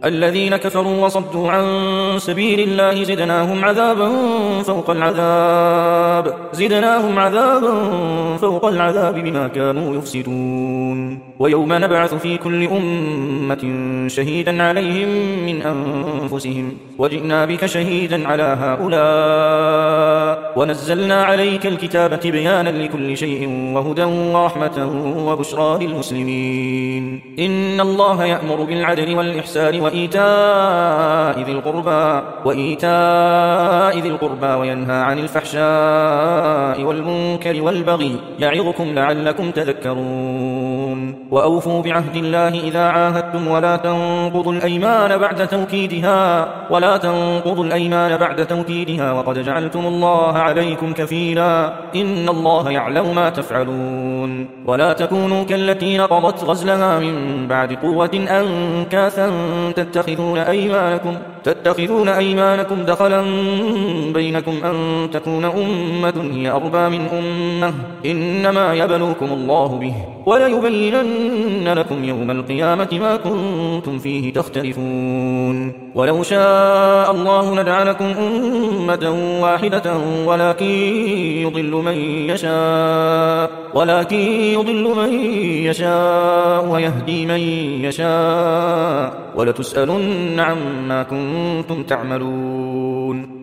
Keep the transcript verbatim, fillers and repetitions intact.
الذين كفروا وصدوا عن سبيل الله زدناهم عذابا فوق العذاب زدناهم عذابا فوق العذاب بما كانوا يفسدون ويوم نبعث في كل أمة شهيدا عليهم من أنفسهم وجئنا بك شهيدا على هؤلاء ونزلنا عليك الكتاب تبيانا لكل شيء وهدى ورحمة وبشرى للمسلمين إن الله يأمر بالعدل والإحسان وإيتاء ذي القربى وإيتاء ذي القربى وينهى عن الفحشاء والمنكر والبغي يعظكم لعلكم تذكرون وأوفوا بعهد الله إذا عاهدتم ولا تنقضوا الأيمان بعد توكيدها ولا تنقضوا الأيمان بعد توكيدها وقد جعلتم الله عليكم كفيلا إن الله يعلم ما تفعلون ولا تكونوا كالتي نقضت غزلها من بعد قوة أنكاثا تتخذون أيمانكم تتخذون أيمانكم دخلا بينكم أن تكون أمة هي أربى من أمة إنما يبلوكم الله به وليبينن لكم يوم القيامة ما كنتم فيه تختلفون ولو شاء الله لجعلكم أمة واحدة ولكن يضل من يشاء ولكن يضل من يشاء ويهدي من يشاء ولتسألن عما كنتم تعملون